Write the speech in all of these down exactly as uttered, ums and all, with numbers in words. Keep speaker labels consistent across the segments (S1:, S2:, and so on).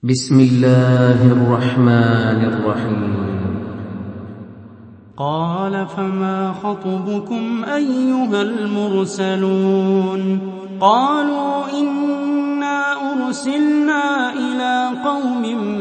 S1: بسم الله الرحمن الرحيم.
S2: قال فما خطبكم أيها المرسلون؟ قالوا إنا أرسلنا إلى قوم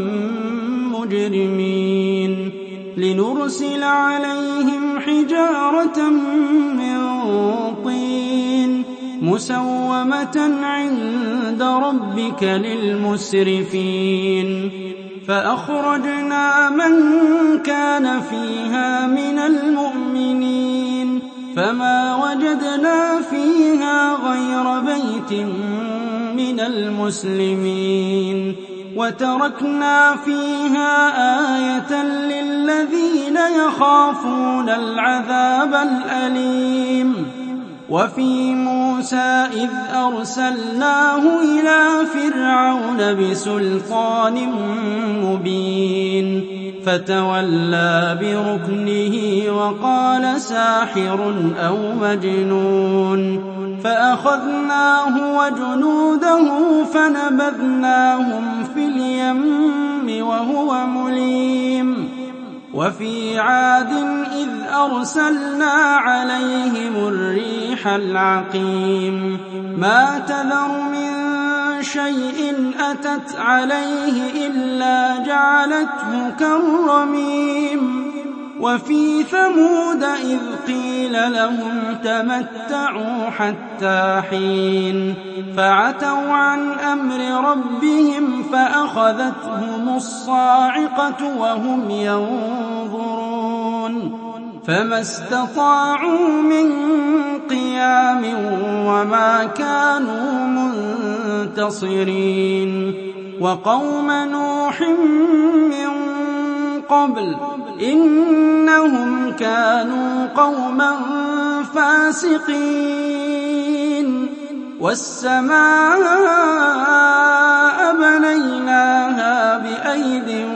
S2: مجرمين لنرسل عليهم حجارة من طين مسومة عند ربك للمسرفين فأخرجنا من كان فيها من المؤمنين فما وجدنا فيها غير بيت من المسلمين وتركنا فيها آية للذين يخافون العذاب الأليم. وفي موسى إذ أرسلناه إلى فرعون بسلطان مبين فتولى بركنه وقال ساحر أو مجنون فأخذناه وجنوده فنبذناهم في اليم وهو مليم. وفي عاد إذ أرسلنا عليهم الريح العقيم ما تذر من شيء أتت عليه إلا جعلته كالرميم. وفي ثمود إذ قيل لهم تمتعوا حتى حين فعتوا عن أمر ربهم فأخذتهم الصاعقة وهم ينظرون فما استطاعوا من قيام وما كانوا منتصرين. وقوم نوح من قبل إنهم كانوا قوما فاسقين. والسماء بنيناها بأيد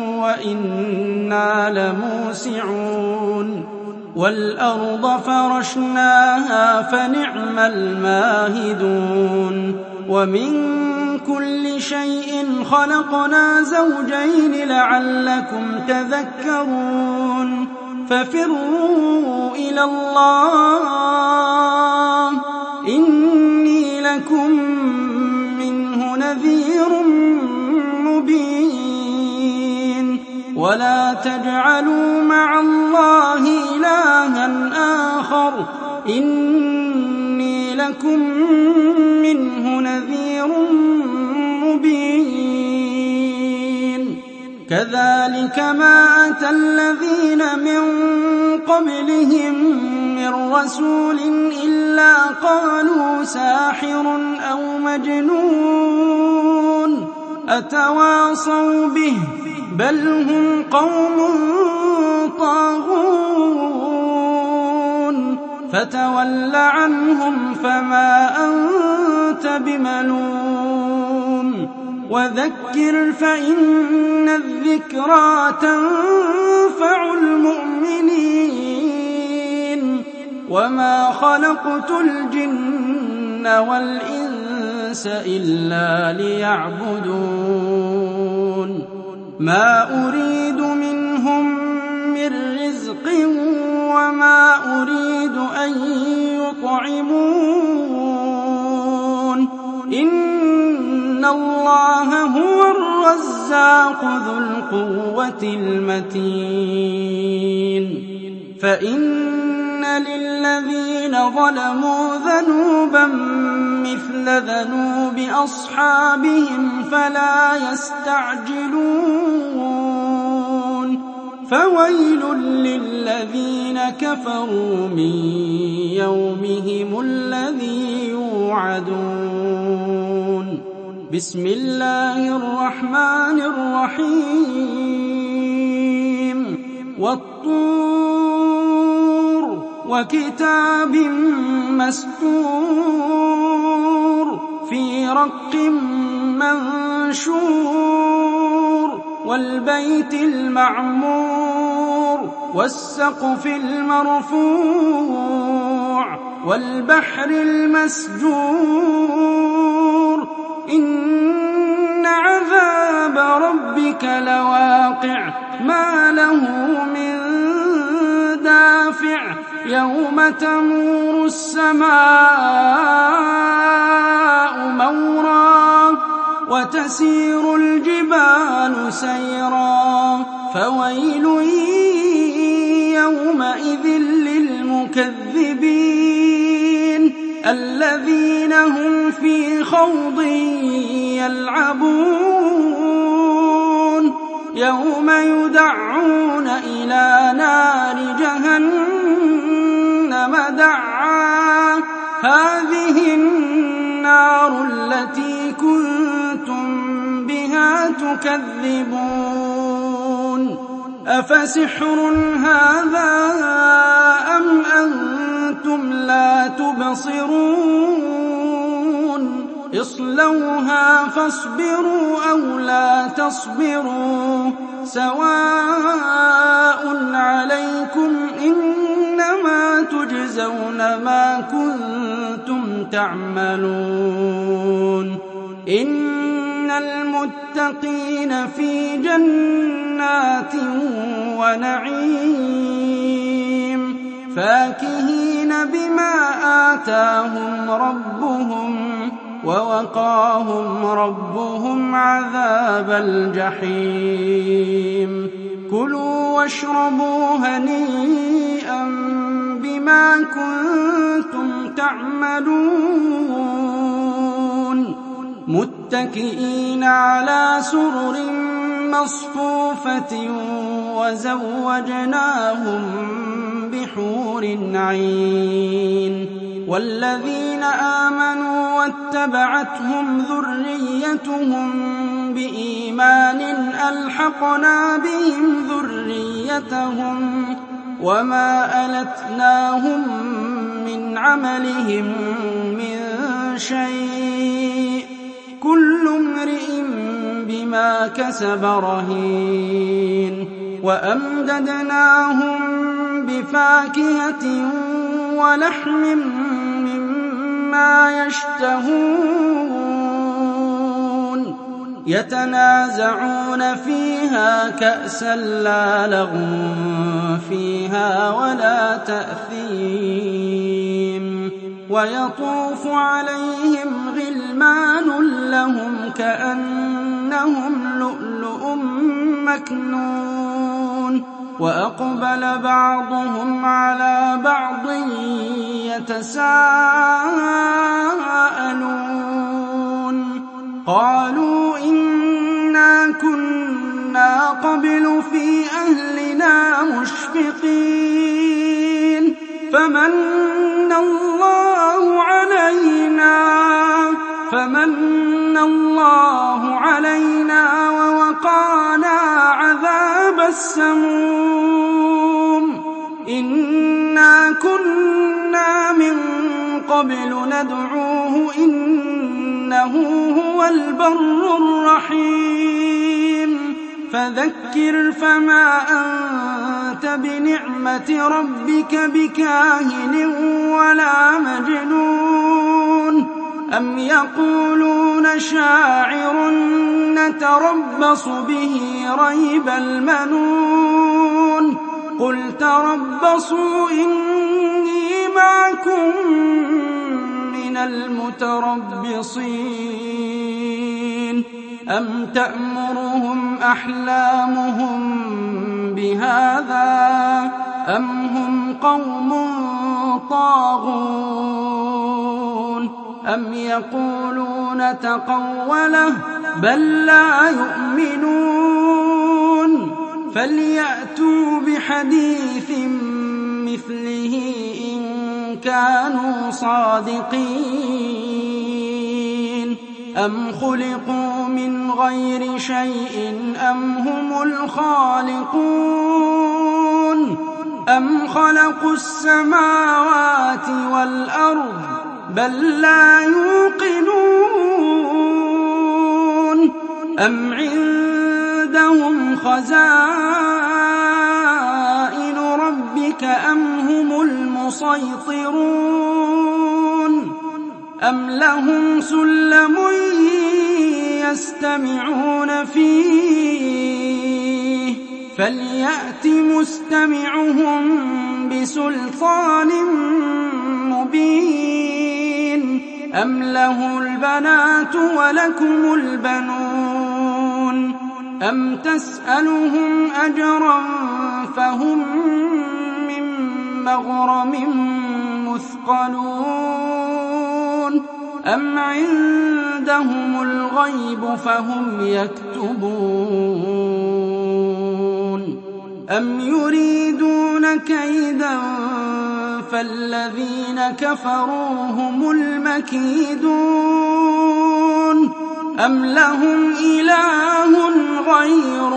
S2: وإنا لموسعون والأرض فرشناها فنعم الماهدون. ومن كل شيء خلقنا زوجين لعلكم تذكرون. ففروا إلى الله إني لكم منه نذير مبين. ولا تجعلوا مع الله إلها آخر إني لكم منه نذير مبين. كذلك ما أتى الذين من قبلهم من رسول إلا قالوا ساحر أو مجنون أتواصوا به بل هم قوم طاغون. فتول عنهم فما أنت بملوم وذكر فإن الذكرى تنفع المؤمنين. وما خلقت الجن والإنس إلا ليعبدون ما أريد منهم من رزق وما أريد أن يطعمون إن الله هو الرزاق ذو القوة المتين. فإن للذين ظلموا ذنوبا مثل ذنوب أصحابهم فلا يستعجلون. فويل للذين كفروا من يومهم الذي يوعدون. بسم الله الرحمن الرحيم. والطور وكتاب مسطور في رق منشور والبيت المعمور والسقف المرفوع والبحر المسجور إن عذاب ربك لواقع ما له من دافع يوم تمور السماء مورا وتسير الجبال سيرا فويل يومئذ للمكذبين الذين هم في خوض يلعبون يوم يدعون إلى نار جهنم دعا هذه النار التي كنتم بها تكذبون أفسحر هذا أم أنتم لا تبصرون اصلوها فاصبروا أو لا تصبروا سواء عليكم إنما تجزون ما كنتم تعملون إن المتقين في جنات ونعيم فاكهين بما آتاهم ربهم ووقاهم ربهم عذاب الجحيم كلوا واشربوا هنيئا بما كنتم تعملون متكئين على سرر مصفوفة وزوجناهم بحور عين والذين آمنوا واتبعتهم ذريتهم بإيمان ألحقنا بهم ذريتهم وما ألتناهم من عملهم من شيء كل امرئ بما كسب رهين وأمددناهم بفاكهة ولحم مما يشتهون يتنازعون فيها كأسا لا لغو فيها ولا تأثيم ويطوف عليهم غلمان لهم كأنهم لؤلؤ مكنون وأقبل بعضهم على بعض يتساءلون قالوا إنا كنا قبل في أهلنا مشفقين فمن الله علينا فمن الله علينا ووقانا عذاب السموم إنا كنا من قبل ندعوه إنه هو البر الرحيم فذكر فما أنت بنعمة ربك بكاهن ولا مجنون أم يقولون شاعر نتربص به ريب المنون قل تربصوا إني معكم من المتربصين أم تأمرهم أحلامهم بهذا أم هم قوم طاغون أم يقولون تقوله بل لا يؤمنون فليأتوا بحديث مثله إن كانوا صادقين أم خلقوا من غير شيء أم هم الخالقون أم خلقوا السماوات والأرض بل لا يوقنون أم عندهم خزائن ربك أم هم المسيطرون أم لهم سلم يستمعون فيه فليأت مستمعهم بسلطان مبين أم له البنات ولكم البنون أم تسألهم أجرا فهم من مغرم مثقلون أم عندهم الغيب فهم يكتبون أم يريدون كيدا فالذين كفروا هم المكيدون أم لهم إله غير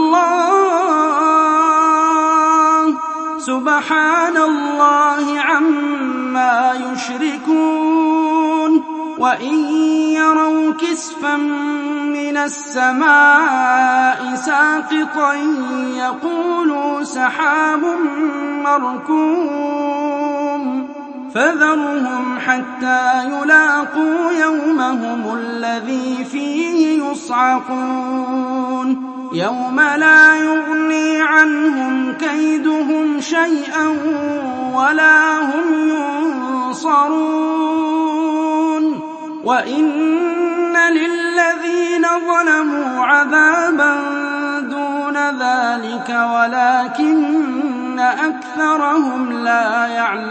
S2: الله سبحان الله عما يشركون وإن يروا كسفا من السماء ساقطا يقولوا سحاب مركوم فذرهم حتى يلاقوا يومهم الذي فيه يصعقون يوم لا يغني عنهم كيدهم شيئا ولا هم ينصرون وإن للذين ظلموا عذابا دون ذلك ولكن أكثرهم لا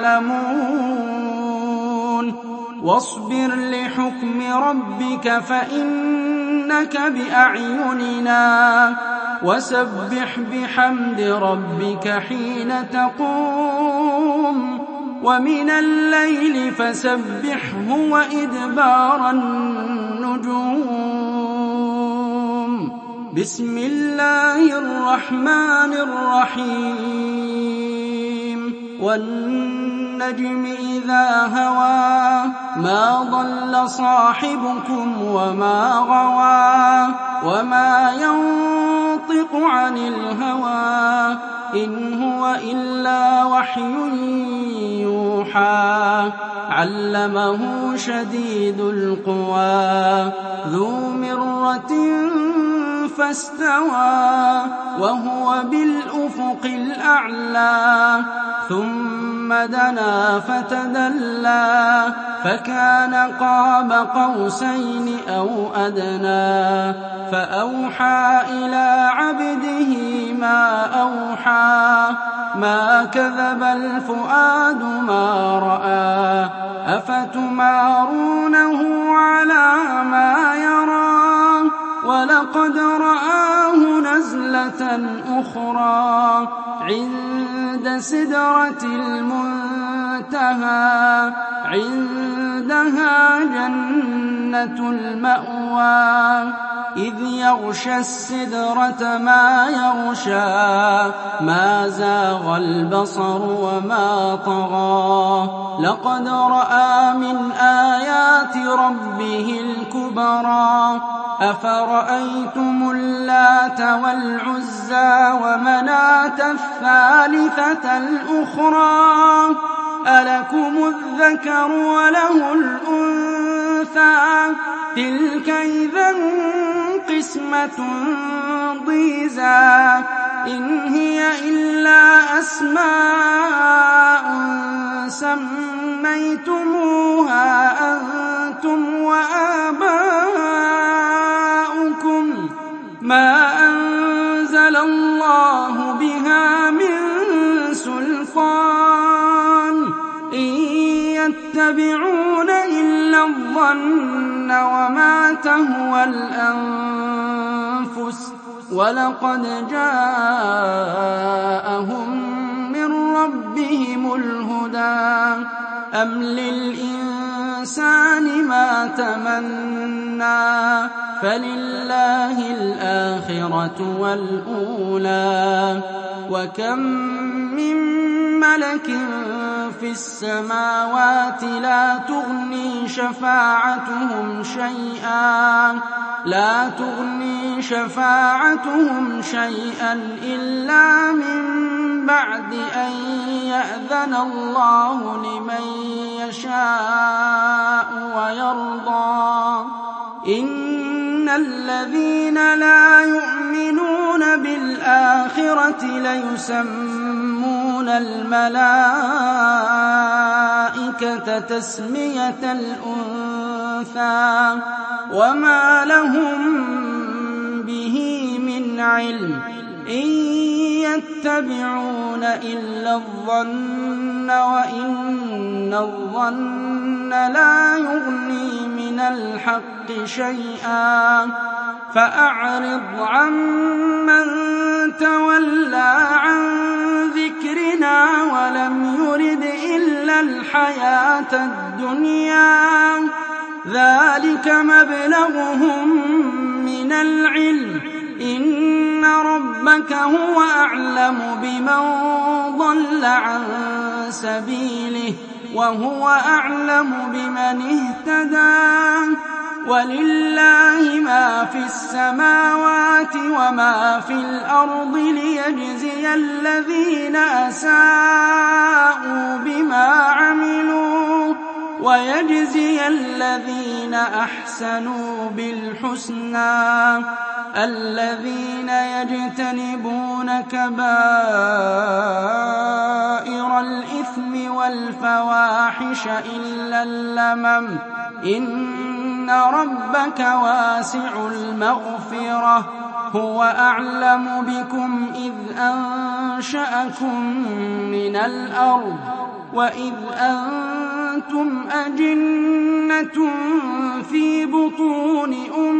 S2: يعلمون واصبر لحكم ربك فإنك بأعيننا وسبح بحمد ربك حين تقوم ومن الليل فسبحه وإدبار النجوم بسم الله الرحمن الرحيم والنجم إذا هوى ما ضل صاحبكم وما غوى وما ينطق عن الهوى إن هو إلا وحي يوحى علمه شديد القوى ذو مرة فاستوى وهو بالأفق الأعلى ثم دنا فتدلى فكان قاب قوسين أو أدنى فأوحى إلى عبده ما أوحى ما كذب الفؤاد ما رأى أفتمارونه على ما يرى ولقد رآه نزلة أخرى عند سدرة المنتهى عندها جنة المأوى إذ يغشى السدرة ما يغشى ما زاغ البصر وما طغى لقد رأى من آيات ربه الكبرى أفرأيتم اللات والعزى ومناة الثالثة الأخرى ألكم الذكر وله الأنثى تلك إذا قسمة ضيزى إن هي إلا أسماء سميتموها أنتم وآباؤكم ما أنزل الله بها من سلطان إن يتبعون إلا الظن وما تهوى الأنفس ولقد جاءهم من ربهم الهدى أم للإنسان ما تمنى فلله الآخرة والأولى وكم من ملك في السماوات لا تغني شفاعتهم شيئا لا تغني شفاعتهم شيئا إلا من بعد أن يأذن الله لمن يشاء ويرضى إن الذين لا يؤمنون بالآخرة السماوات ليسمون الملائكة تسمية الأنثى وما لهم به من علم إن يتبعون إلا الظن وإن الظن لا يغني من الحق شيئا فأعرض عمن تولى عن ذكرنا ولم يرد إلا الحياة الدنيا ذلك مبلغهم من العلم إن ربك هو أعلم بمن ضل عن سبيله وهو أعلم بمن اهتدى ولله ما في السماوات وما في الأرض ليجزي الذين أساءوا بما عملوا ويجزي الذين أحسنوا بالحسنى الذين يجتنبون كبائر الإثم والفواحش إلا اللمم إن ربك واسع المغفرة هو أعلم بكم إذ أنشأكم من الأرض وإذ أنتم أجنة في بطون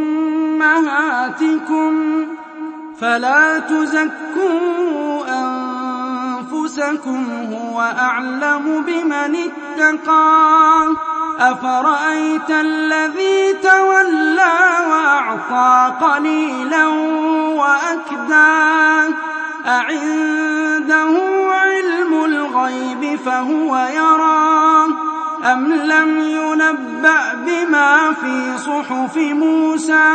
S2: أمهاتكم فلا تزكوا أنفسكم هو أعلم بمن اتقى أفرأيت الذي تولى وأعطى قليلا وأكدى أعنده علم الغيب فهو يرى أم لم ينبأ بما في صحف موسى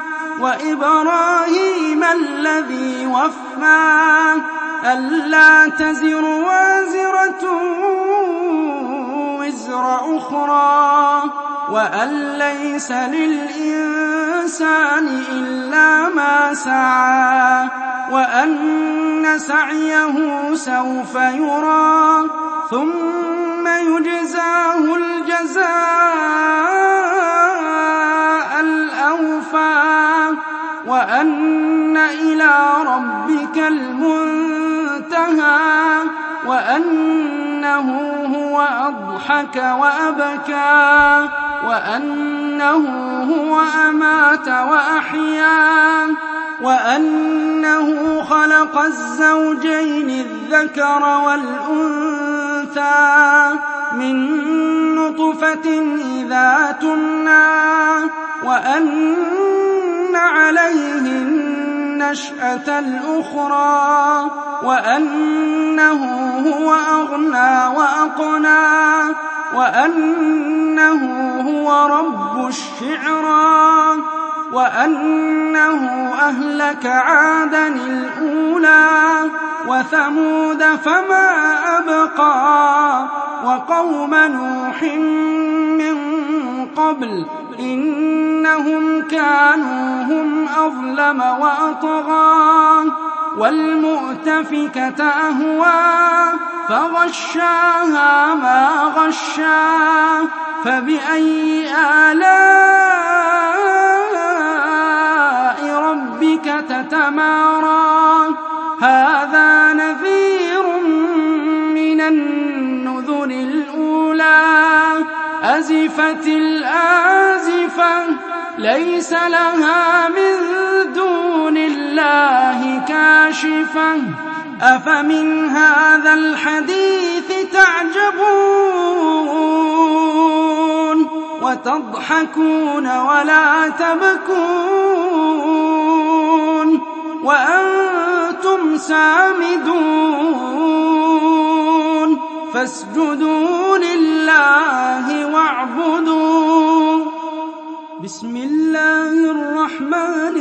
S2: وإبراهيم الذي وفى ألا تزر وازرة وزر أخرى وأن ليس للإنسان إلا ما سعى وأن سعيه سوف يرى ثم يجزاه الجزاء الأوفى وأن إلى ربك المنتهى وأنه هو أضحك وأبكى وأنه هو أمات وأحيا وأنه خلق الزوجين الذكر والأنثى من نطفة إذا تمنى وأن عليه النشأة الأخرى وأنه هو أغنى وأقنى وأنه هو رب الشعرى وأنه أهلك عادا الأولى وثمود فما أبقى وقوم نوح من قبل إنهم كانوا هم أظلم وأطغى والمؤتفكة أهوى فغشاها ما غشا فبأي آلاء ربك تتمارى هذا نذير من النذر الأولى أزفت الآزفة ليس لها من دون الله كاشفة أفمن هذا الحديث تعجبون وتضحكون ولا تبكون وأنتم سامدون فاسجدوا لله واعبدوا بسم الله الرحمن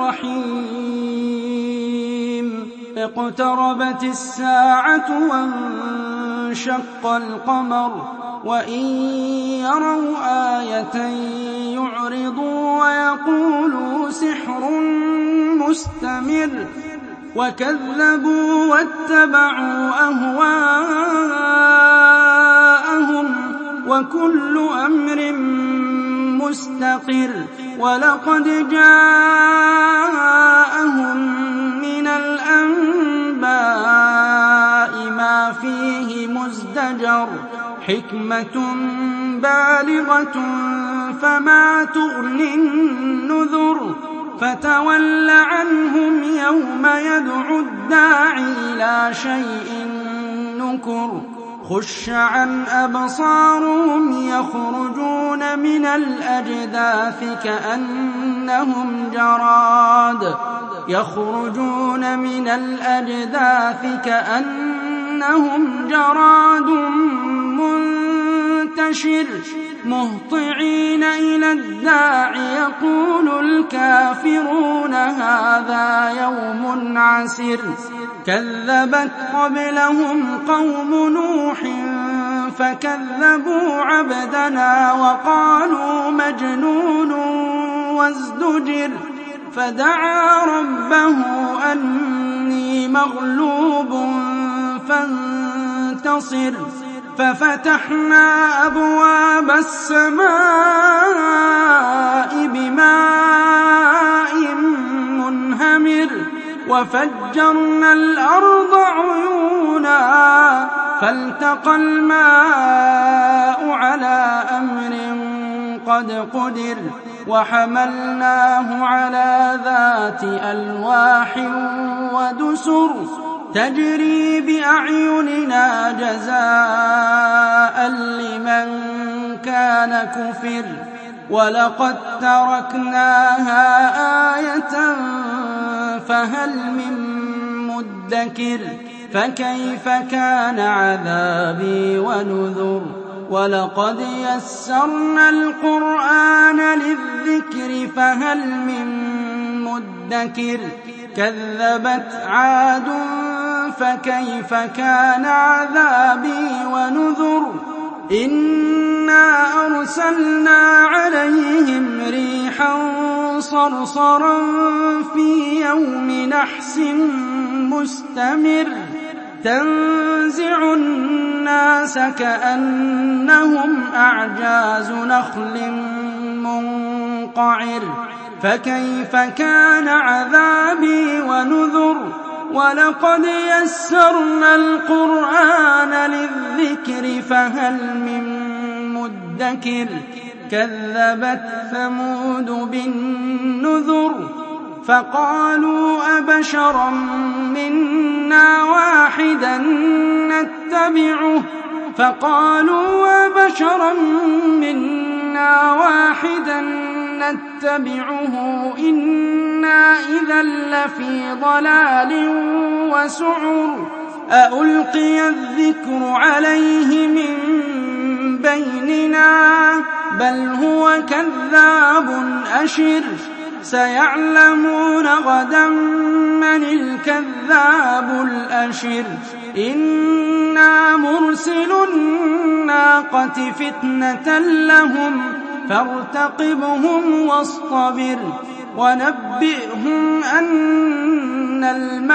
S2: الرحيم اقتربت الساعة وانشق القمر وإن يروا آية يعرضوا ويقولوا سحر مستمر وكذبوا واتبعوا أهواءهم وكل أمر مستقر ولقد جاءهم من الأنباء ما فيه مزدجر حكمة بالغة فما تغني النذر فتول عنهم يوم يدعو الداعي إلى شيء نكر خش عن أبصارهم يخرجون من الأجداث كأنهم جراد يخرجون من الأجداث كأنهم جراد منتشر مهطعين إلى الداع يقول الكافرون هذا يوم عسر كذبت قبلهم قوم نوح فكذبوا عبدنا وقالوا مجنون وازدجر فدعا ربه أني مغلوب فانتصر ففتحنا أبواب السماء بماء منهمر وفجرنا الأرض عيونا فالتقى الماء على أمر قد قدر وحملناه على ذات ألواح ودسر تجري بأعيننا جزاء لمن كان كفر ولقد تركناها آية فهل من مدكر فكيف كان عذابي ونذر ولقد يسرنا القرآن للذكر فهل من مدكر كذبت عاد فكيف كان عذابي ونذر إنا أرسلنا عليهم ريحا صرصرا في يوم نحس مستمر تنزع الناس كأنهم أعجاز نخل منقعر فكيف كان عذابي ونذر ولقد يسرنا القرآن للذكر فهل من مدكر كذبت ثمود بالنذر فقالوا أبشرا منا واحدا نتبعه فقالوا أبشرا منا واحدا نتبعه إنا إذا لفي ضلال وسعر أألقي الذكر عليه من بيننا بل هو كذاب أشر سيعلمون غدا من الكذاب الأشر إنا مرسل الناقة فتنة لهم فارتقبهم واصطبر ونبئهم أن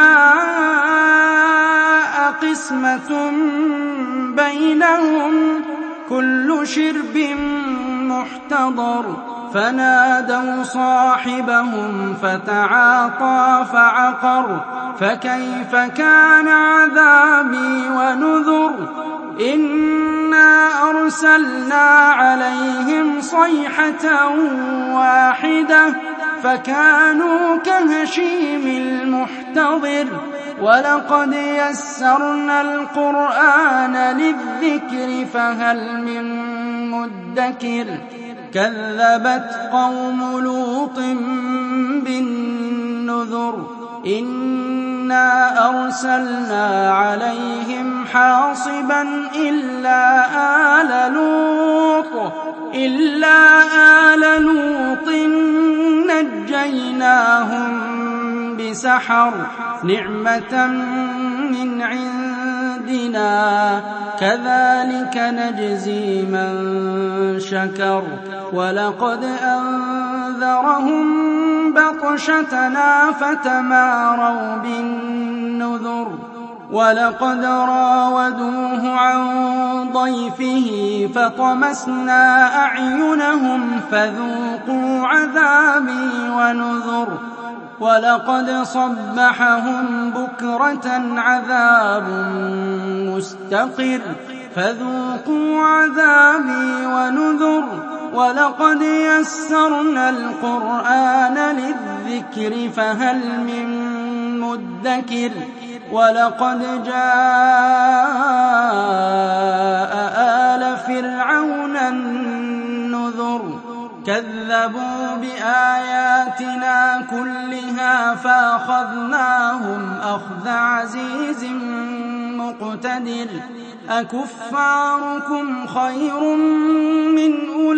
S2: الماء قسمة بينهم كل شرب محتضر فنادوا صاحبهم فتعاطى فعقر فكيف كان عذابي ونذر إنا أرسلنا عليهم صيحة واحدة فكانوا كهشيم المحتضر ولقد يسرنا القرآن للذكر فهل من مدكر كذبت قوم لوط بالنذر إنا أرسلنا عليهم حاصبا إلا آل لوط إلا آل لوط نجيناهم بسحر نعمة من عندنا كذلك نجزي من شكر ولقد أنذرهم بطشتنا فتماروا بالنذر ولقد راودوه عن ضيفه فطمسنا أعينهم فذوقوا عذابي ونذر ولقد صبحهم بكرة عذاب مستقر فذوقوا عذابي ونذر ولقد يسرنا القرآن للذكر فهل من مدكر ولقد جاء آل فرعون النذر كذبوا بآياتنا كلها فأخذناهم أخذ عزيز مقتدر أكفاركم خير من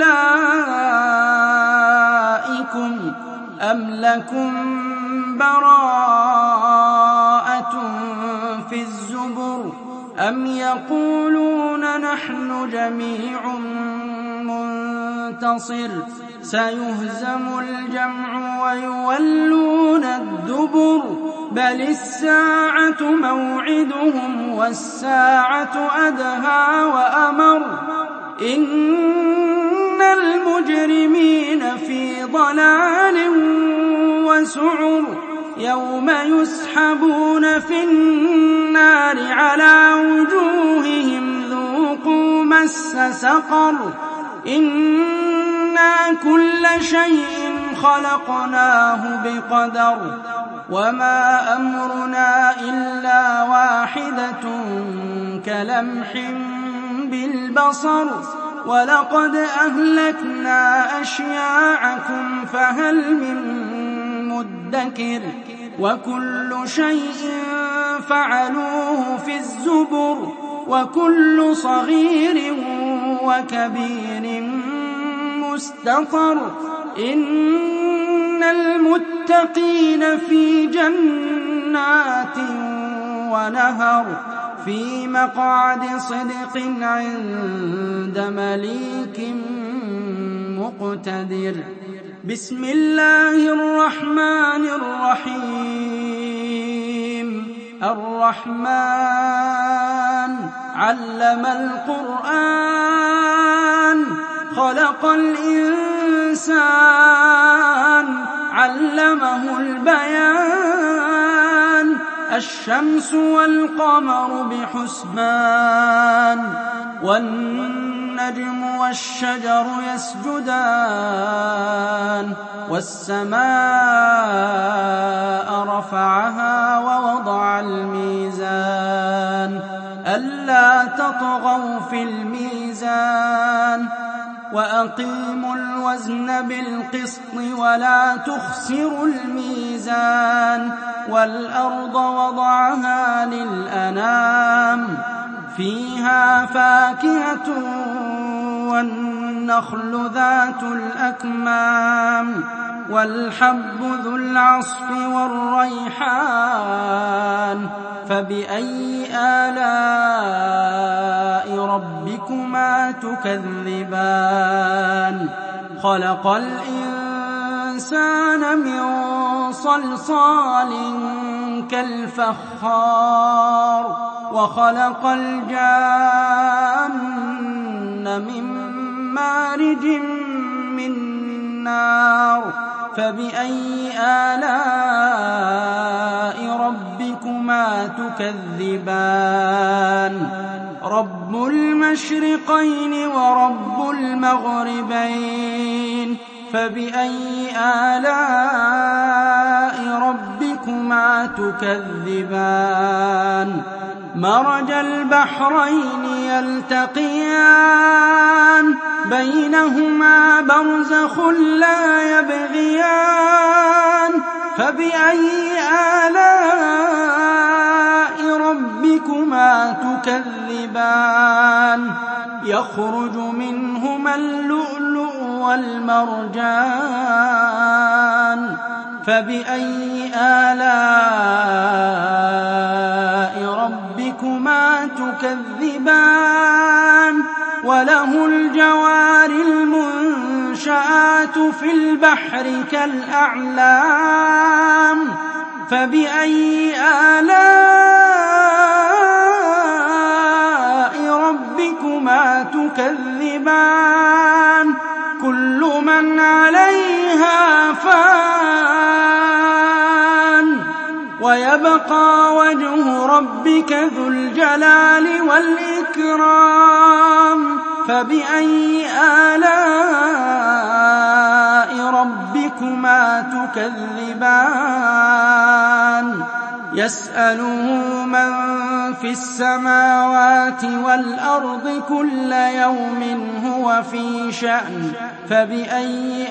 S2: أولئكم أم لكم براءة في الزبر أم يقولون نحن جميع منتصر سيهزم الجمع ويولون الدبر بل الساعة موعدهم والساعة أدهى وأمر إن المجرمين في ضلال وسعر يوم يسحبون في النار على وجوههم ذوقوا مس سقر إنا كل شيء خلقناه بقدر وما أمرنا إلا واحدة كلمح بالبصر ولقد أهلكنا أشياعكم فهل من مدكر وكل شيء فعلوه في الزبر وكل صغير وكبير مستقر إن المتقين في جنات ونهر في مقعد صدق عند مليك مقتدر بسم الله الرحمن الرحيم الرحمن علم القرآن خلق الإنسان علمه البيان الشمس والقمر بحسبان والنجم والشجر يسجدان والسماء رفعها ووضع الميزان ألا تطغوا في الميزان وأقيموا الوزن بالقسط ولا تخسروا الميزان والأرض وضعها للأنام فيها فاكهة والنخل ذات الأكمام والحب ذو العصف والريحان فبأي آلاء ربكما تكذبان خلق الإنسان من صلصال كالفخار وخلق الجان من مارج من نار فبأي آلاء ربكما تكذبان رب المشرقين ورب المغربين فبأي آلاء ربكما تكذبان مرج البحرين يلتقيان بينهما برزخ لا يبغيان فبأي آلاء ربكما تكذبان يخرج منهما اللؤلؤ والمرجان فبأي آلاء ربكما تكذبان وله الجوار المنشآت الناشئات في البحر كالأعلام فبأي آلاء ربكما تكذبان كل من عليها فان ويبقى وجه ربك ذو الجلال والإكرام فبأي آلاء ربكما تكذبان يسأله من في السماوات والأرض كل يوم هو في شأن فبأي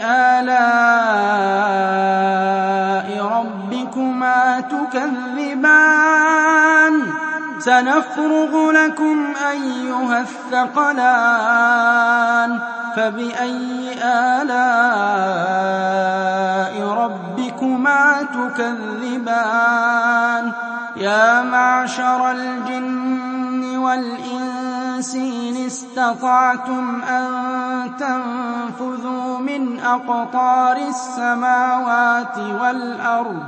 S2: آلاء ربكما تكذبان سنفرغ لكم أيها الثقلان فبأي آلاء ربكما تكذبان يا معشر الجن والإنس إن استطعتم أن تنفذوا من أقطار السماوات والأرض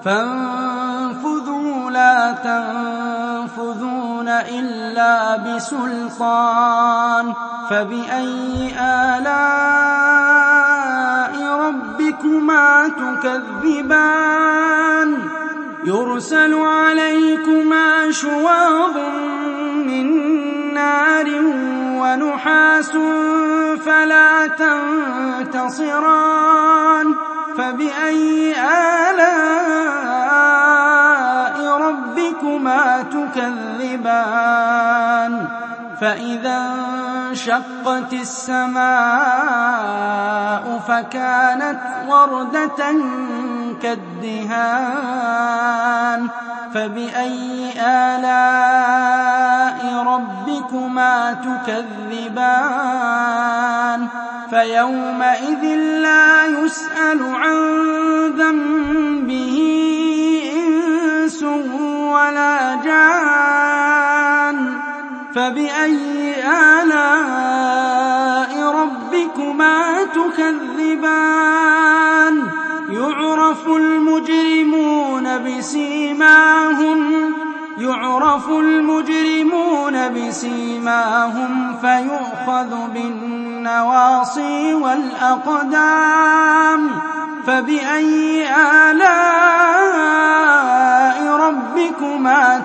S2: فانفذوا لا تنفذون إلا بسلطان فبأي آلاء ربكما تكذبان يرسل عليكما شواظ من نار ونحاس فلا تنتصران فبأي آلاء ربكما تكذبان فإذا انشقت السماء فكانت وردة كالدهان فبأي آلاء ربكما تكذبان فيومئذ لا يسأل عن ذنبه إنس ولا جان فبأي آلاء ربكما تكذبان يعرف المجرمون بسيماهم يعرف المجرمون بسيماهم فيؤخذ بالنواصي والأقدام فبأي آلاء ربكما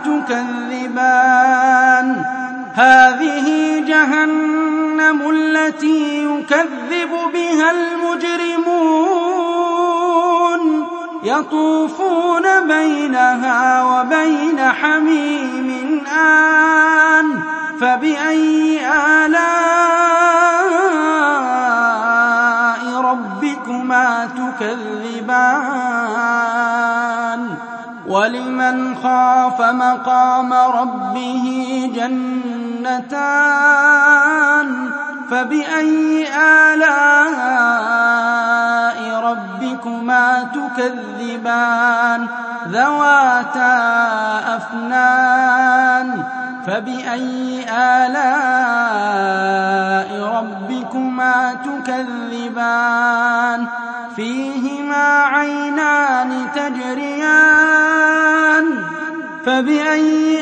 S2: تكذبان هذه جهنم التي يكذب بها المجرمون يطوفون بينها وبين حميم آن فبأي آلاء ربكما تكذبان ولمن خاف مقام ربه جنتان فبأي آلاء ربكما تكذبان ذواتا أفنان فبأي آلاء ربكما تكذبان فيهما عينان تجريان فبأي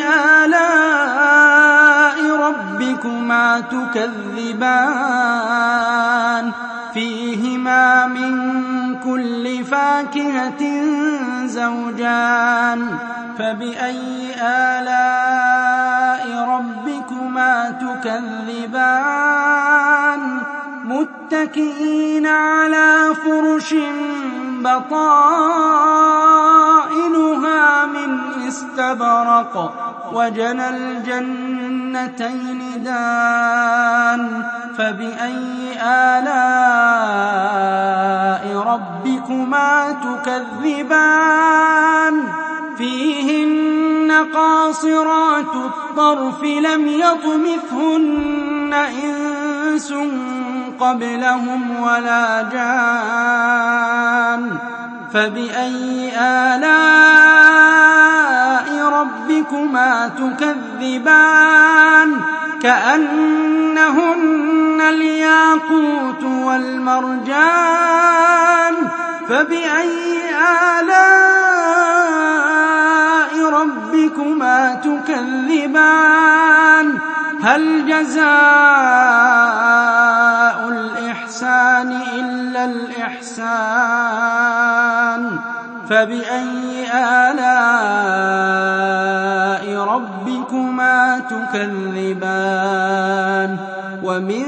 S2: آلاء ربكما تكذبان فيهما من كل فاكهة زوجان فبأي آلاء ربكما تكذبان متكئين على فرش بطائنها من استبرق وجنى الجنتين دان فبأي آلاء ربكما تكذبان فيهن قاصرات الطرف لم يطمثهن إنس قبلهم ولا جان فبأي آلاء ربكما تكذبان كأن كأنهن الياقوت والمرجان فبأي آلاء ربكما تكذبان هل جزاء الإحسان إلا الإحسان فبأي آلاء ربكما تكذبان ومن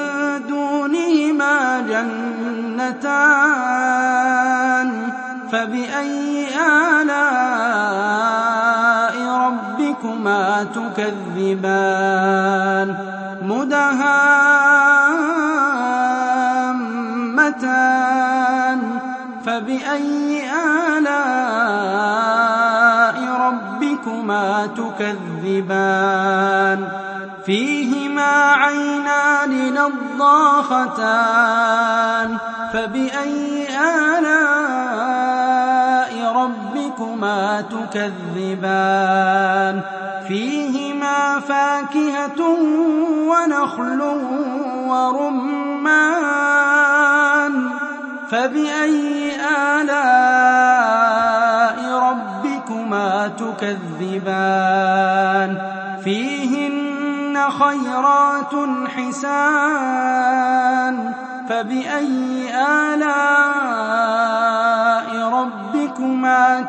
S2: دونهما جنتان فبأي آلاء ربكما تكذبان مدهامتان فبأي آلاء ربكما تكذبان فيهما عينان نضاختان فبأي آلاء ربكما تكذبان فيهما فاكهة ونخل ورمان فبأي آلاء ربكما تكذبان فيهن خيرات حسان فبأي آلاء ربكما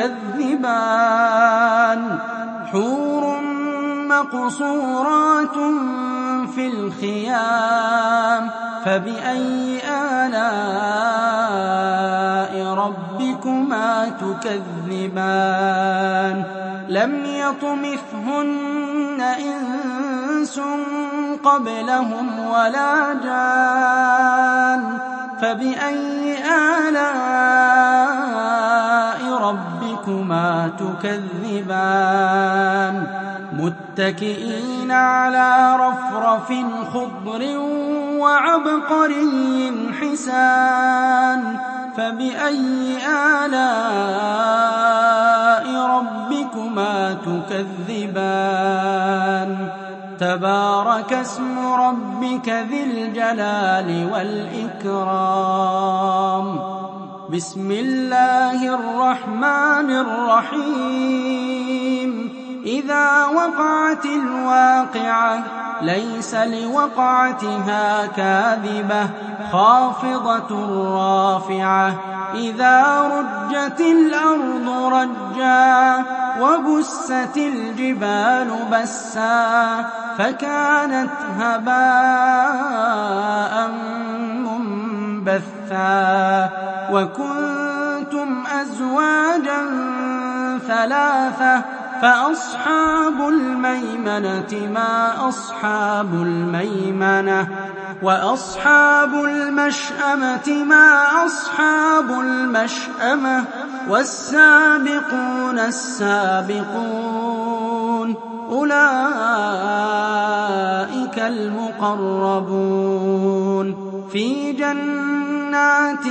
S2: تكذبان حور مقصورات في الخيام فبأي آلاء ربكما تكذبان لم يطمثهن إنس قبلهم ولا جان فبأي آلاء ربكما تكذبان متكئين على رفرف خضر وعبقري حسان فبأي آلاء ربكما تكذبان تبارك اسم ربك ذي الجلال والإكرام بسم الله الرحمن الرحيم إذا وقعت الواقعة ليس لوقعتها كاذبة خافضة رافعة إذا رجت الأرض رجا وبست الجبال بسا فكانت هباء منبثا وكنتم أزواجا ثلاثة فأصحاب الميمنة ما أصحاب الميمنة وأصحاب المشأمة ما أصحاب المشأمة والسابقون السابقون أولئك المقربون في جنات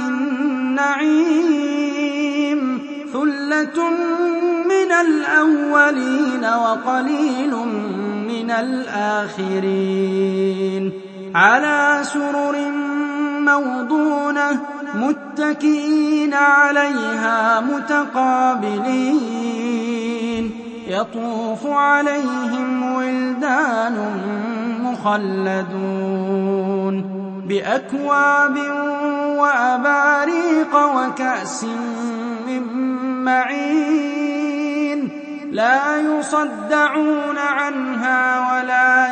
S2: النعيم ثلة من الأولين وقليل من الآخرين على سرر موضونة متكئين عليها متقابلين يطوف عليهم ولدان مخلدون بأكواب وأباريق وكأس من معين لا يصدعون عنها ولا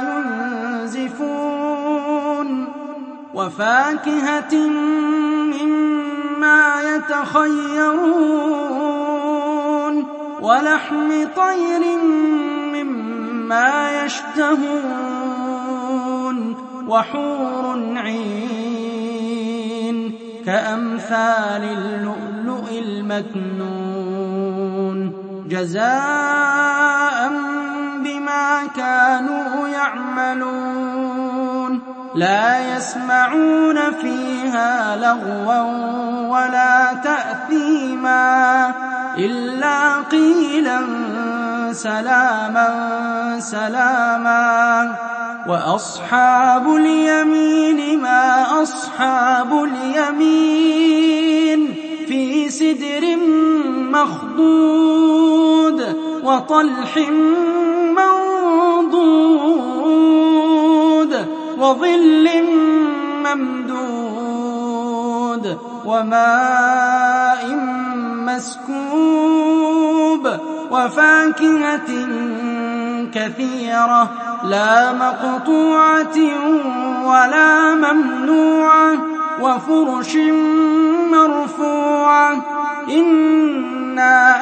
S2: ينزفون وفاكهة مما يتخيرون ولحم طير مما يشتهون وحور عين كأمثال اللؤلؤ المكنون جزاء بما كانوا يعملون لا يسمعون فيها لغوا ولا تأثيما إلا قيلا سلاما سلاما وأصحاب اليمين ما أصحاب اليمين في سدر مخضود وطلح منضود وظل ممدود وماء مسكوب وفاكهة كثيرة لا مقطوعة ولا ممنوعة وفرش مرفوعة إنا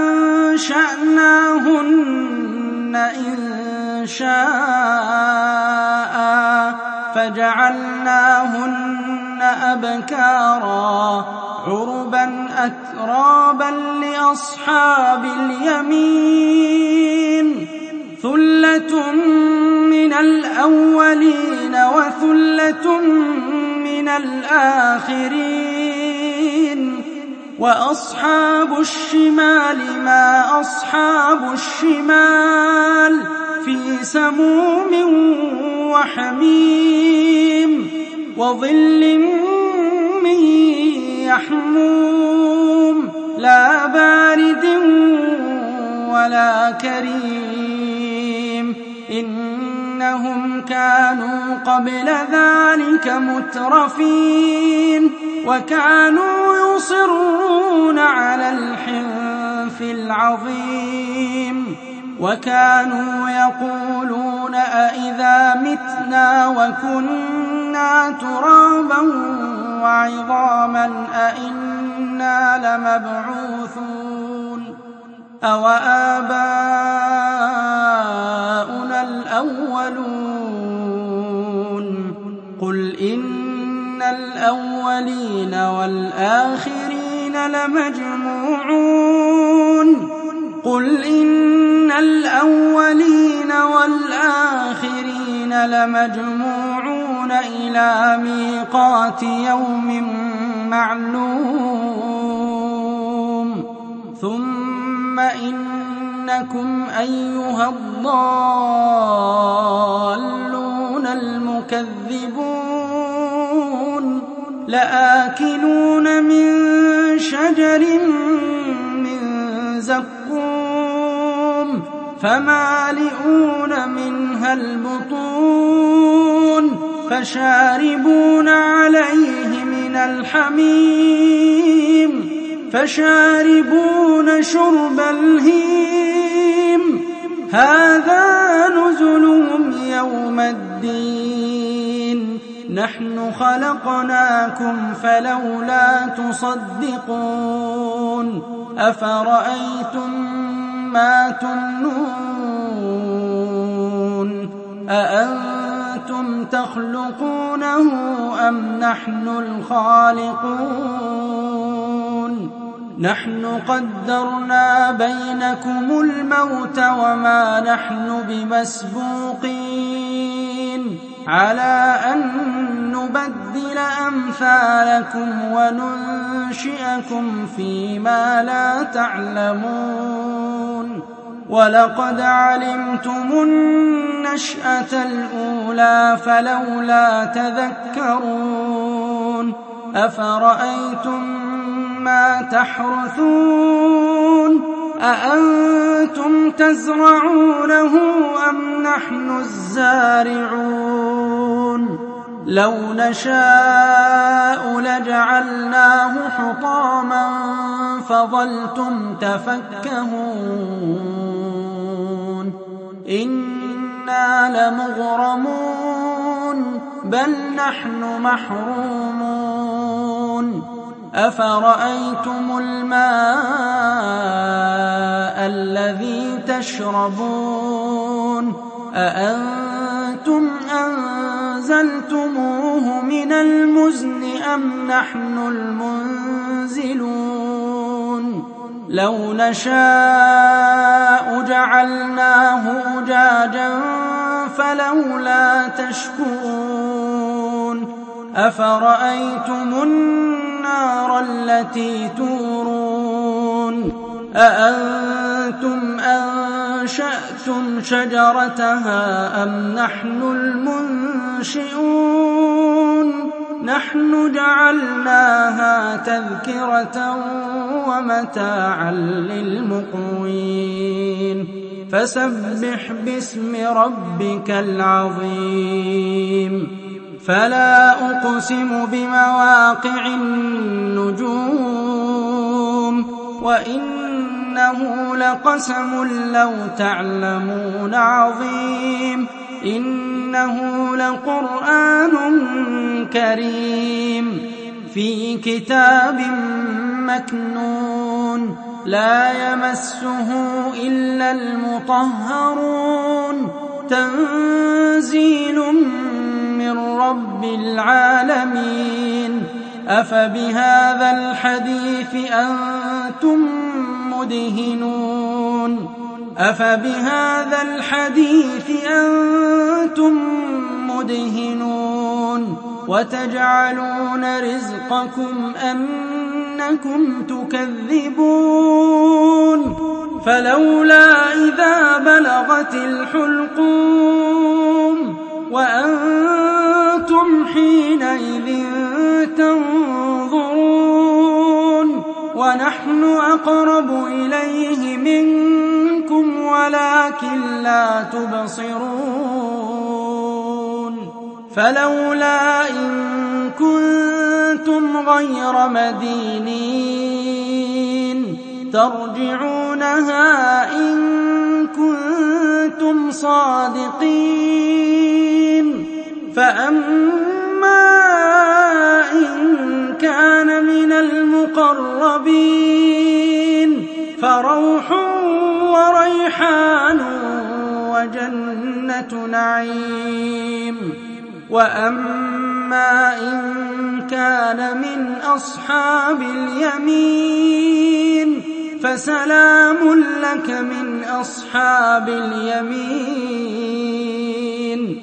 S2: أنشأناهن إن شاء فجعلناهن أبكارا عربا أترابا لأصحاب اليمين ثلة من الأولين وثلة من الآخرين وأصحاب الشمال ما أصحاب الشمال في سموم وحميم وظل من يحموم لا بارد ولا كريم إنهم كانوا قبل ذلك مترفين وكانوا يصرون على الحنث العظيم وكانوا يقولون أئذا متنا وكنا ترابا وعظاما أئنا لمبعوثون أو آباؤنا الأولون قل إن الأولين والآخرين لمجموعون قل إن الأولين والآخرين لمجموعون إلى ميقات يوم معلوم ثم إنكم أيها الضالون المكذبون لآكلون من شجر من زقوم فمالئون منها البطون فشاربون عليه من الحميم فشاربون شرب الهيم هذا نزلهم يوم الدين نحن خلقناكم فلولا تصدقون أفرأيتم ما تمنون أأنتم تخلقونه أم نحن الخالقون نحن قدرنا بينكم الموت وما نحن بمسبوقين على أن نبدل أمثالكم وننشئكم فيما لا تعلمون ولقد علمتم النشأة الأولى فلولا تذكرون أفرأيتم ما تحرثون أأنتم تزرعونه أم نحن الزارعون لو نشاء لجعلناه حطاما فظلتم تفكهون إنا لمغرمون بل نحن محرومون أفرأيتم الماء الذي تشربون أأنتم أنزلتموه من المزن أم نحن المنزلون لو نشاء جعلناه أجاجا فلولا تشكرون أفرأيتم النار التي تورون أأنتم أنزلتموها أنشأتم شجرتها أم نحن المنشئون نحن جعلناها تذكرة ومتاعا للمقوين فسبح باسم ربك العظيم فلا أقسم بمواقع النجوم وإنه لقسم لو تعلمون عظيم إنه لقرآن كريم في كتاب مكنون لا يمسه إلا المطهرون تنزيل من رب العالمين أفبهذا الحديث أنتم مدهنون أفبهذا الحديث أنتم مدهنون وتجعلون رزقكم أنكم تكذبون فلولا إذا بلغت الحلقوم وأنتم حينئذ تنظرون ونحن أقرب إليه منكم ولكن لا تبصرون فلولا إن كنتم غير مدينين ترجعونها إن كنتم صادقين فأما إن كان من المقربين فروح وريحان وجنة نعيم وأما إن كان من أصحاب اليمين فسلام لك من أصحاب اليمين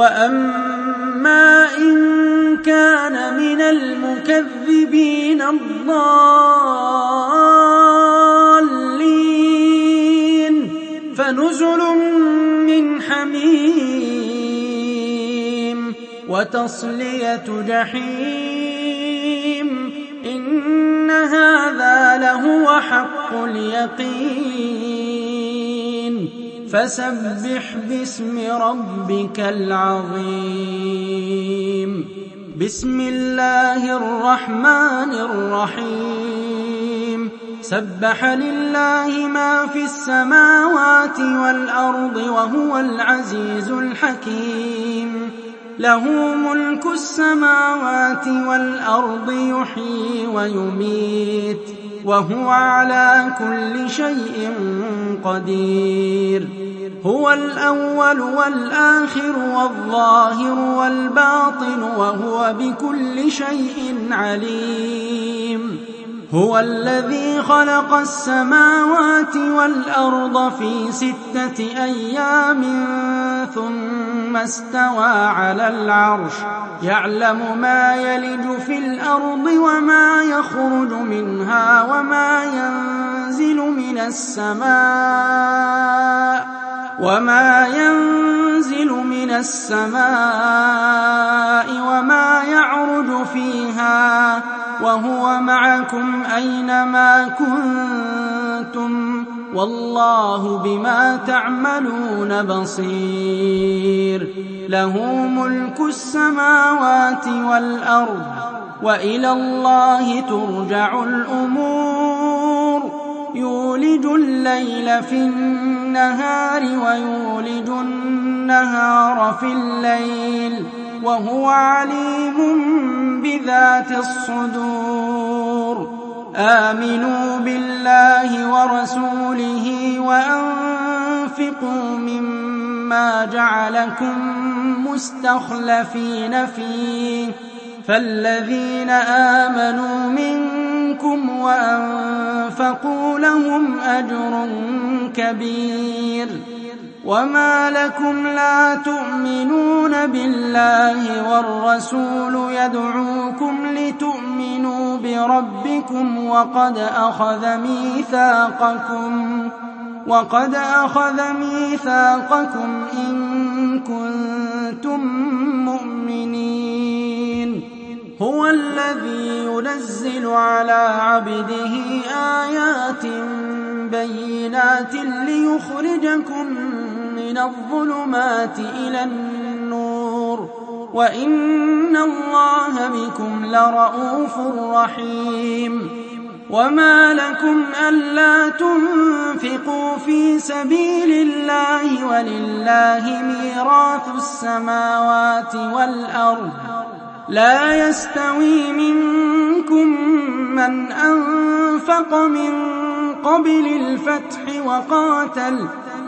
S2: وأما إن كان من المكذبين الضالين فنزل من حميم وتصلية جحيم إن هذا لهو حق اليقين فسبح باسم ربك العظيم بسم الله الرحمن الرحيم سبح لله ما في السماوات والأرض وهو العزيز الحكيم له ملك السماوات والأرض يحيي ويميت وهو على كل شيء قدير هو الأول والآخر والظاهر والباطن وهو بكل شيء عليم هو الذي خلق السماوات والأرض في ستة أيام ثم استوى على العرش يعلم ما يلج في الأرض وما يخرج منها وما ينزل من السماء وما ينزل من السماء وما يعرج فيها وهو معكم أينما كنتم والله بما تعملون بصير له ملك السماوات والأرض وإلى الله ترجع الأمور يولج الليل في النهار ويولج النهار في الليل وهو عليم بذات الصدور آمنوا بالله ورسوله وأنفقوا مما جعلكم مستخلفين فيه فالذين آمنوا منكم وأنفقوا لهم أجر كبير وما لكم لا تؤمنون بالله والرسول يدعوكم لتؤمنوا بربكم وقد أخذ ميثاقكم وقد أخذ ميثاقكم إن كنتم مؤمنين. هو الذي ينزل على عبده آيات بينات ليخرجكم من الظلمات إلى النور وإن الله بكم لرءوف رحيم. وما لكم ألا تنفقوا في سبيل الله ولله ميراث السماوات والأرض لا يستوي منكم من أنفق من قبل الفتح وقاتل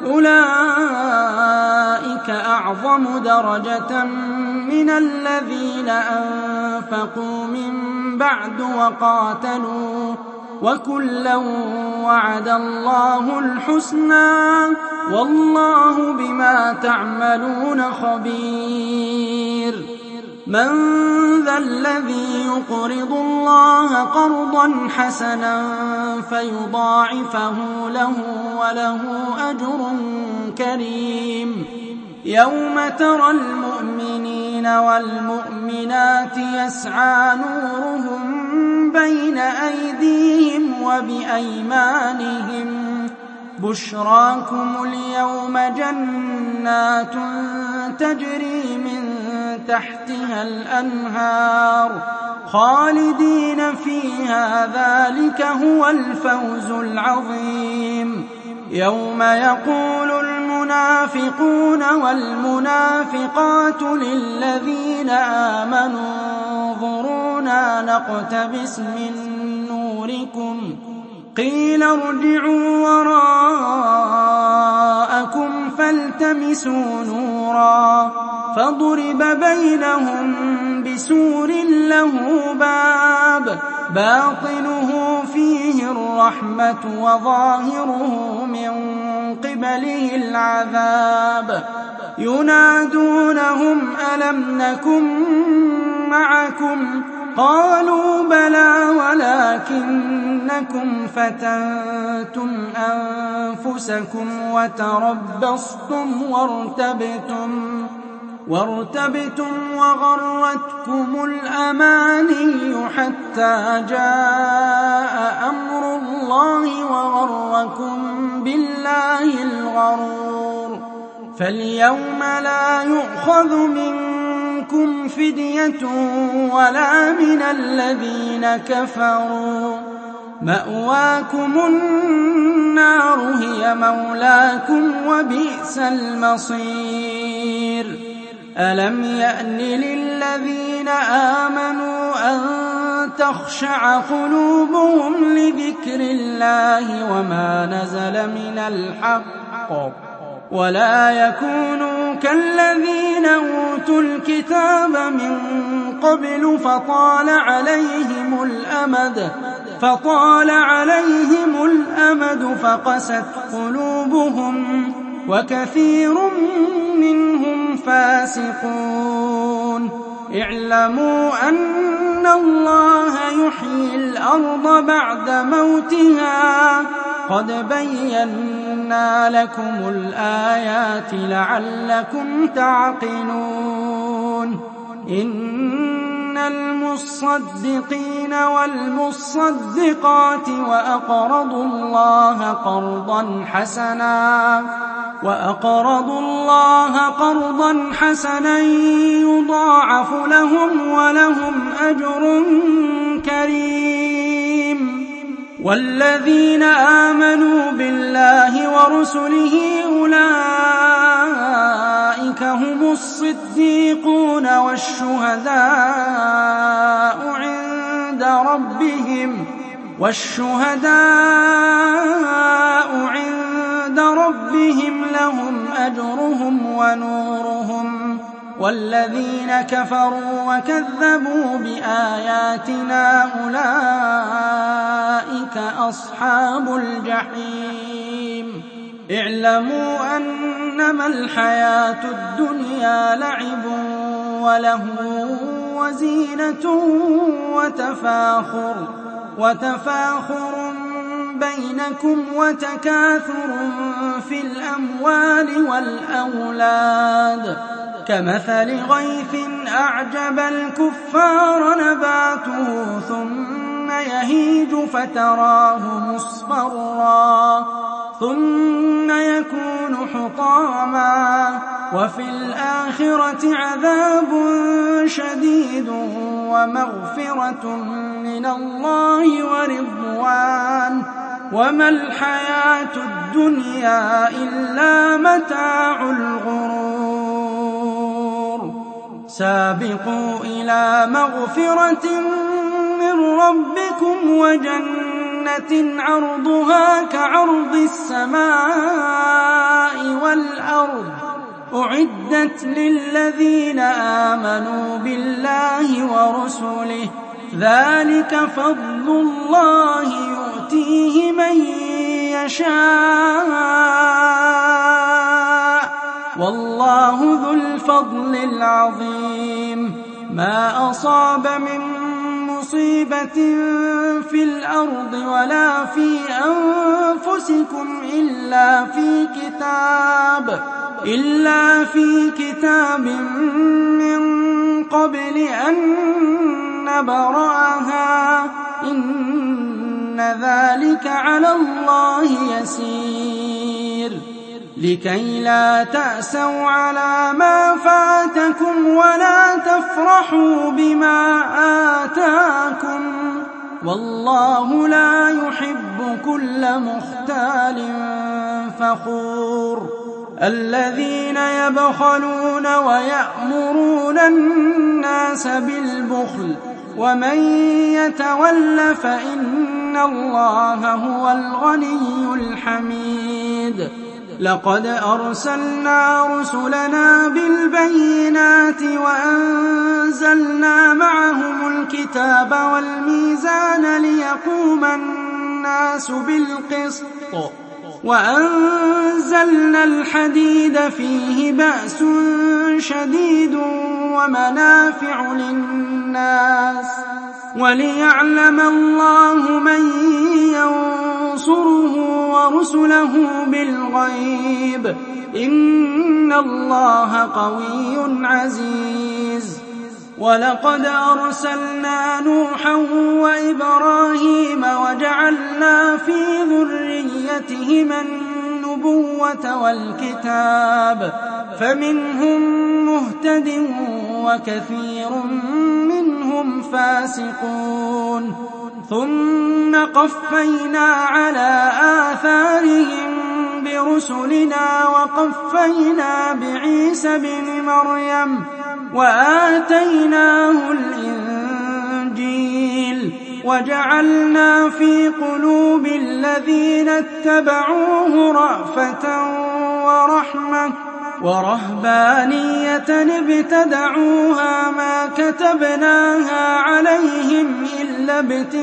S2: أولئك أعظم درجة من الذين أنفقوا من بعد وقاتلوا وكلا وعد الله الحسنى والله بما تعملون خبير. من ذا الذي يقرض الله قرضا حسنا فيضاعفه له وله أجر كريم. يوم ترى المؤمنين والمؤمنات يسعى نورهم بين أيديهم وبأيمانهم بشراكم اليوم جنات تجري من تحتها الأنهار خالدين فيها ذلك هو الفوز العظيم. يوم يقول المنافقون والمنافقات للذين آمنوا انظرونا نقتبس من نوركم قيل ارجعوا وراءكم فالتمسوا نورا فضرب بينهم بسور له باب باطنه فيه الرحمة وظاهره من قبله العذاب ينادونهم ألم نكن معكم قالوا بلى ولكنكم فتنتم أنفسكم وتربصتم وارتبتم وارتبتم وغرتكم الأماني حتى جاء أمر الله وغركم بالله الغرور. فاليوم لا يؤخذ منكم فدية ولا من الذين كفروا مأواكم النار هي مولاكم وبئس المصير. ألم يأن للذين آمنوا أن تخشع قلوبهم لذكر الله وما نزل من الحق ولا يكونوا كالذين أوتوا الكتاب من قبل فطال عليهم الأمد فطال عليهم الأمد فقست قلوبهم وكثير منهم فاسقون. اعلموا أن الله يحيي الأرض بعد موتها قد بينا لكم الآيات لعلكم تعقلون. إن المصدقين والمصدقات وأقرضوا الله قرضا حسنا وأقرضوا الله قرضا حسنا يضاعف لهم ولهم أجر كريم. والذين آمنوا بالله ورسله أولئك هم الصديقون والشهداء عند ربهم والشهداء عند ربهم لهم أجرهم ونورهم. والذين كفروا وكذبوا بآياتنا أولئك أصحاب الجحيم. اعلموا أنما الحياة الدنيا لعب ولهو وزينة وتفاخر وتفاخر بينكم وتكاثر في الأموال والأولاد كمثل غيث أعجب الكفار نباته ثم يهيج فتراه مصفرا ثم يكون حطاما وفي الآخرة عذاب شديد ومغفرة من الله ورضوان وما الحياة الدنيا إلا متاع الغرور. سابقوا إلى مغفرة من ربكم وجنة عرضها كعرض السماء والأرض أعدت للذين آمنوا بالله ورسله ذلك فضل الله يؤتيه من يشاء والله ذو الفضل العظيم. ما أصاب من مصيبة في الأرض ولا في أنفسكم إلا في كتاب إلا في كتاب من قبل أن نبرأها إن ذلك على الله يسير. لكي لا تأسوا على ما فاتكم ولا تفرحوا بما آتاكم والله لا يحب كل مختال فخور. الذين يبخلون ويأمرون الناس بالبخل ومن يتول فإن الله هو الغني الحميد. لقد أرسلنا رسلنا بالبينات وأنزلنا معهم الكتاب والميزان ليقوم الناس بالقسط وأنزلنا الحديد فيه بأس شديد ومنافع للناس وليعلم الله من ينصره ورسله بالغيب إن الله قوي عزيز. ولقد أرسلنا نوحا وإبراهيم وجعلنا في ذريتهما النبوة والكتاب فمنهم مهتد وكثير منهم فاسقون. ثم قفينا على آثارهم برسلنا وقفينا بعيسى ابن مريم وآتيناه الإنجيل وجعلنا في قلوب الذين اتبعوه رأفة ورحمة ورهبانية ابتدعوها ما كتبناها عليهم إلا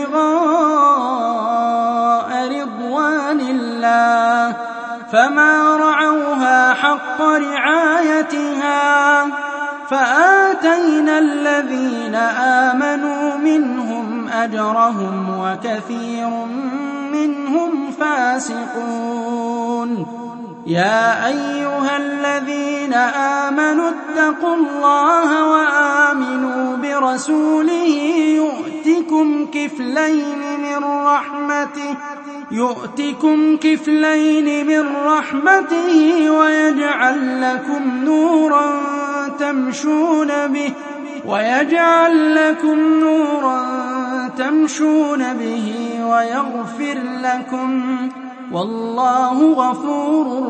S2: ابتغاء رضوان الله فما رعوها حق رعايتها فآتينا الذين آمنوا منهم أجرهم وكثير منهم فاسقون. يا أيها الذين آمنوا اتقوا الله وآمنوا برسوله يؤتكم كفلين من رحمته يؤتكم كفلين من رحمته ويجعل لكم نورا تمشون به ويجعل لكم نورا تمشون به ويغفر لكم والله غفور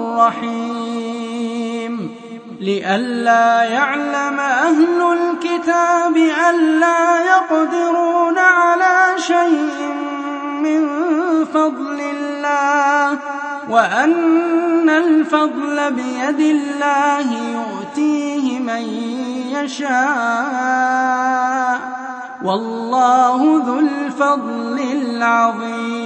S2: رحيم. لئلا يعلم أهل الكتاب ألا يقدرون على شيء من فضل الله وأن الفضل بيد الله يؤتيه من يشاء والله ذو الفضل العظيم.